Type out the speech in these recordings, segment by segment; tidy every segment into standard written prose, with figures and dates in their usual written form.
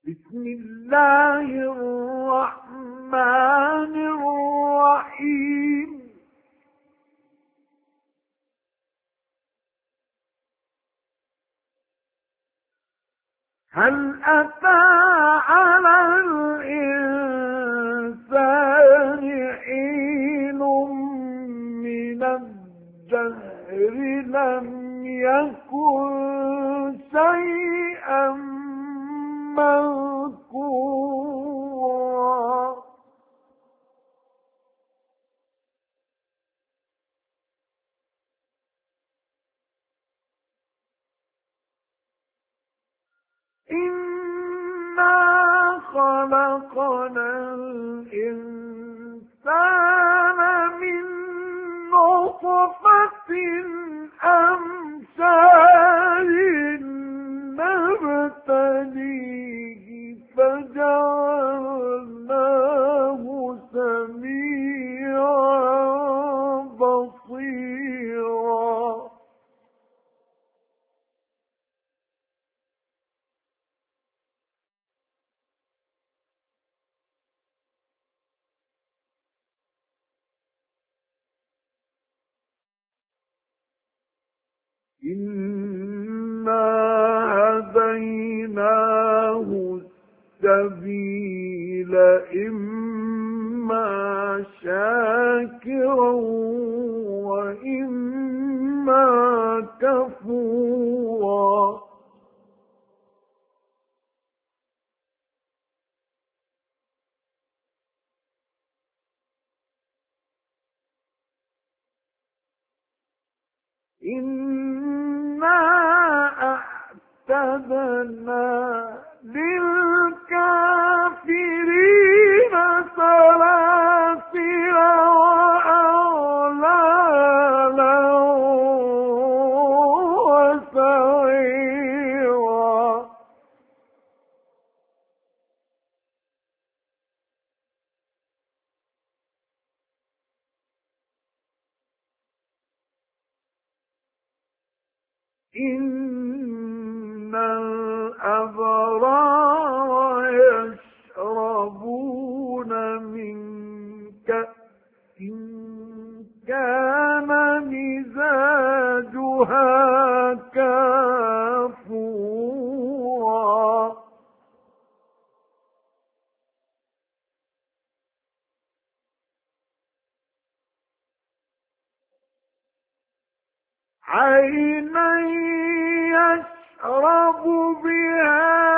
بسم الله الرحمن الرحيم هل أتى على الإنسان حين من الدهر لم يكن شيئا مذكورا إنا خلقنا الإنسان من نطفة أمشاج نبتليه فجعلناه سميعا بصيرا إنا هديناه السبيل إما شاكرا وإما كفورا إنا أعتدنا للكافرين سلاسل وأغلالا وسعيرا إن الأبرار يشربون من كأس كان مزاجها كافورا عينا يشرب بها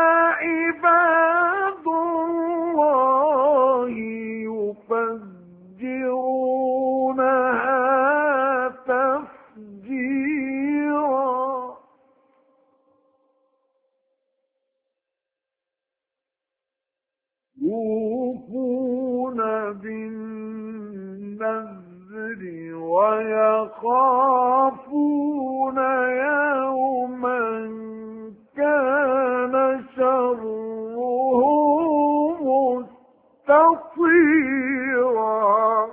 عباد الله يفجرونها تفجيرا يوفون بالنذر ويخافون يوما كان شره مستطيرا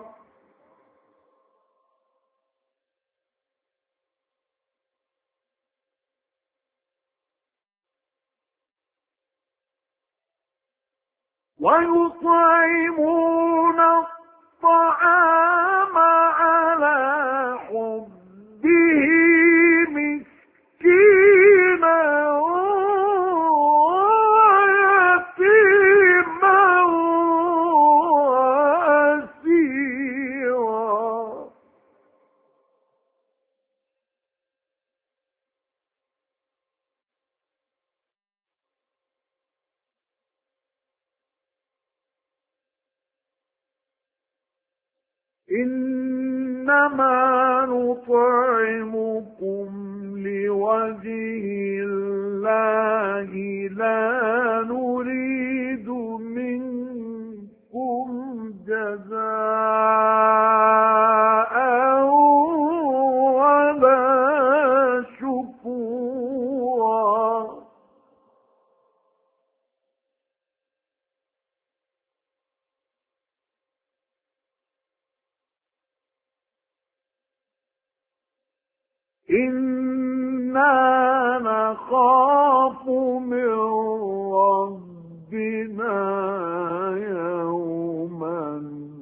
ويطعمون الطعام على حبه مسكينا ويتيما وأسيرا إنما نطعمكم لوجه الله لا نريد منكم جزاء ولا شكورا إنا نخاف من يوما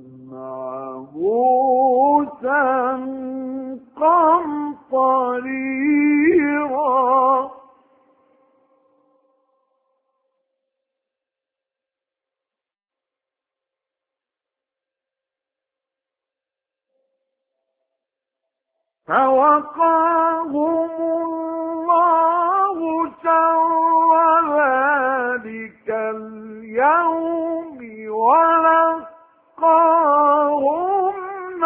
عبوسا قمطريرا فوقاهم الله شر ذلك اليوم ولقاهم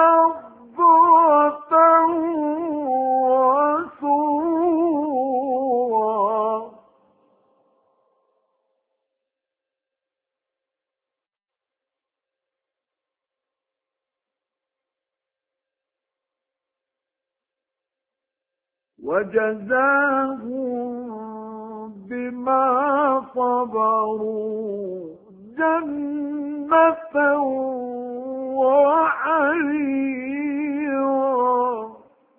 نضرة وسرورا وجزاهم بما صبروا جنة وحريرا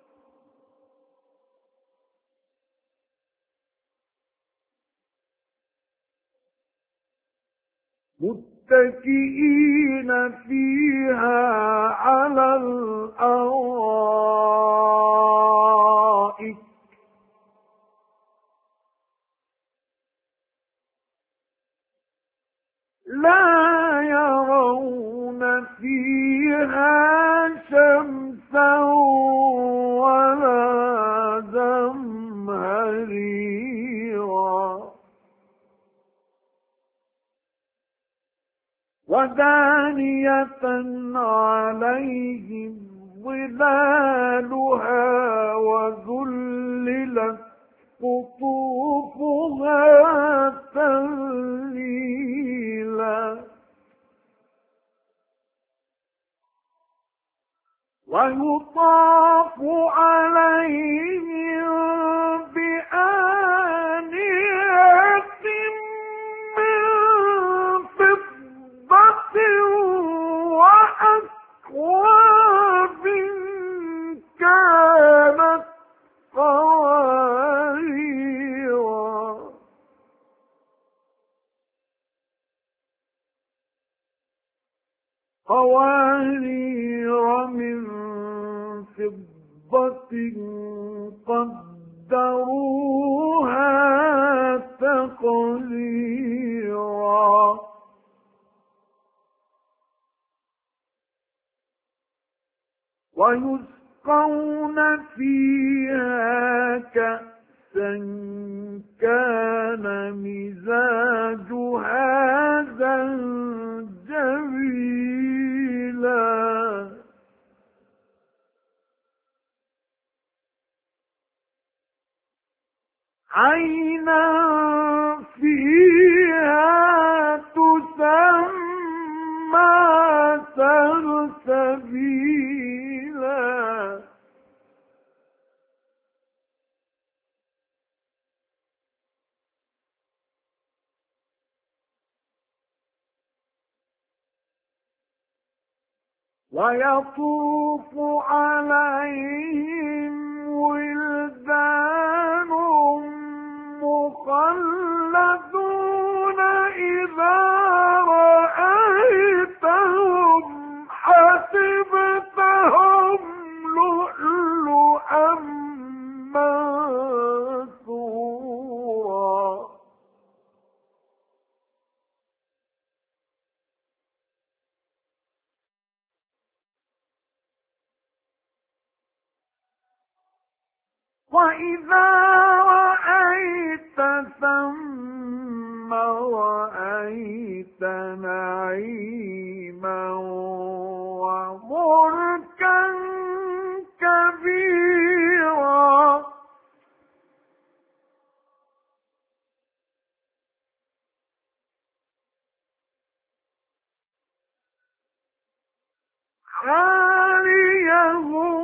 متكئين فيها على الأرائك لا يرون فيها شمسا ولا زمهريرا ودانية عليهم ظلالها وذللت قطوفها تذليلا ويطاف عليهم بآنية من فضة وأكواب كانت قوارير من فضة قدروها تقديرا ويسقون فيها كأسا كان مزاجها زنجبيلا عينا فيها تسمى سلسبيلا ويطوف عليهم ولدان مخلدون إذا رأيتهم حسبتهم لؤلؤا منثورا وإذا رأيت ثم رأيت نعيما وملكا كبيرا عاليهم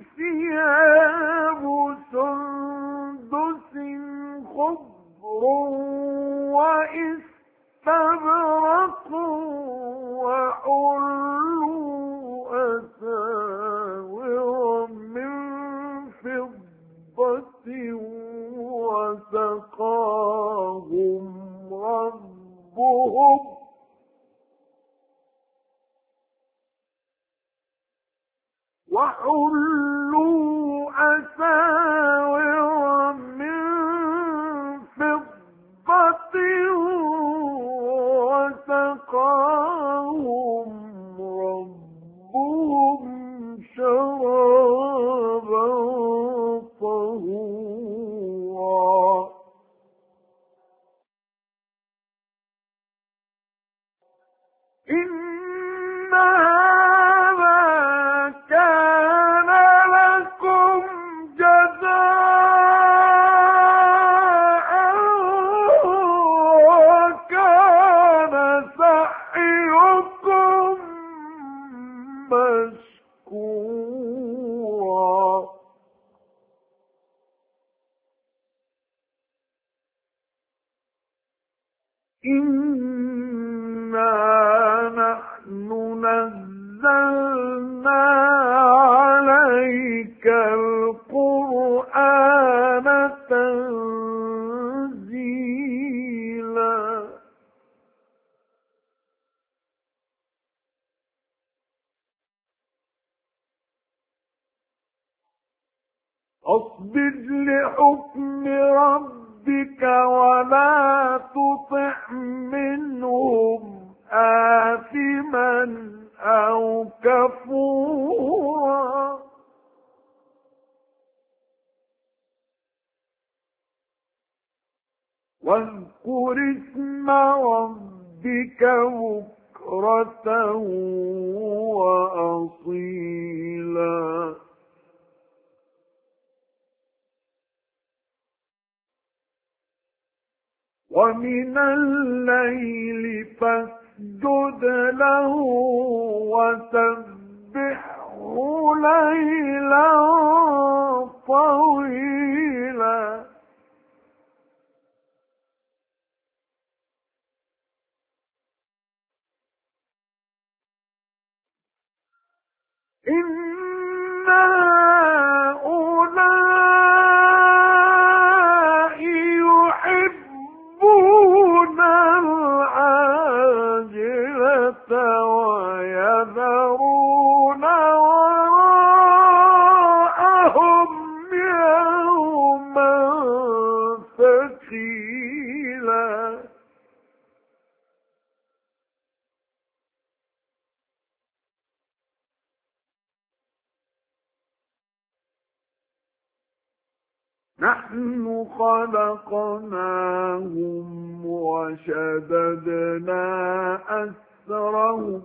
ثياب سندس خضر وإستبرق وحلوا أساور من فضة وسقاهم ربهم ربهم وحلوا أساور من فضة وسقاهم ربهم شرابا طهورا إن هذا كان لكم جزاء وكان سعيكم مشكورا إنا نحن نزلنا عليك القرآن تنزيلا أصبر لحكم ربك ولا تطع منهم آثما أو كفورا واذكر اسم ربك بكرة وأصيلا ومن الليل فاسجد له وسبحه ليلا طويلا إن هؤلاء يحبون العاجلة ويذرون وراءهم يوما ثقيلا نحن خلقناهم وشددنا أسرهم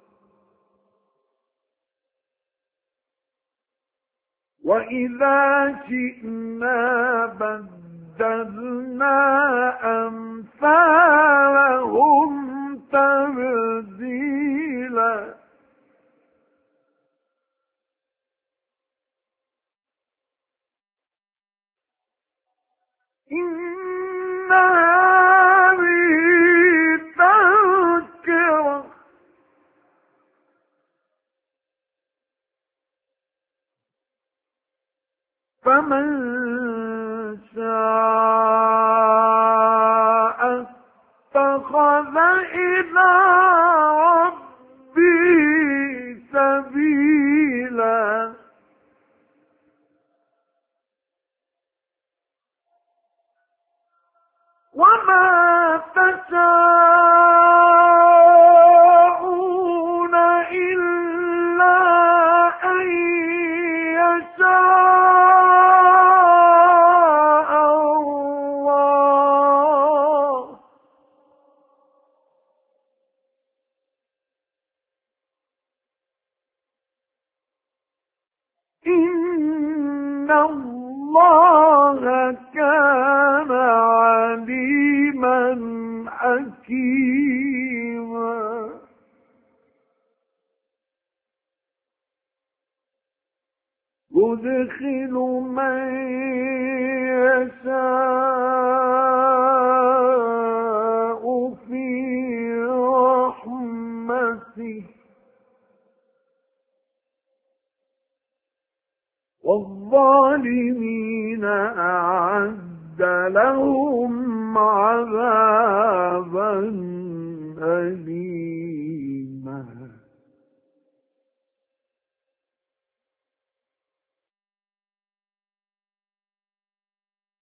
وإذا شئنا بدلنا أمثالهم تبديلا إن هذه تذكرة فمن شاء اتخذ إلى ربه سبيلا وما تشاءون إلا أن يشاء الله إن الله كان عليما حكيما يدخل من يشاء في رحمته والظالمين أعد لهم عذابا أليم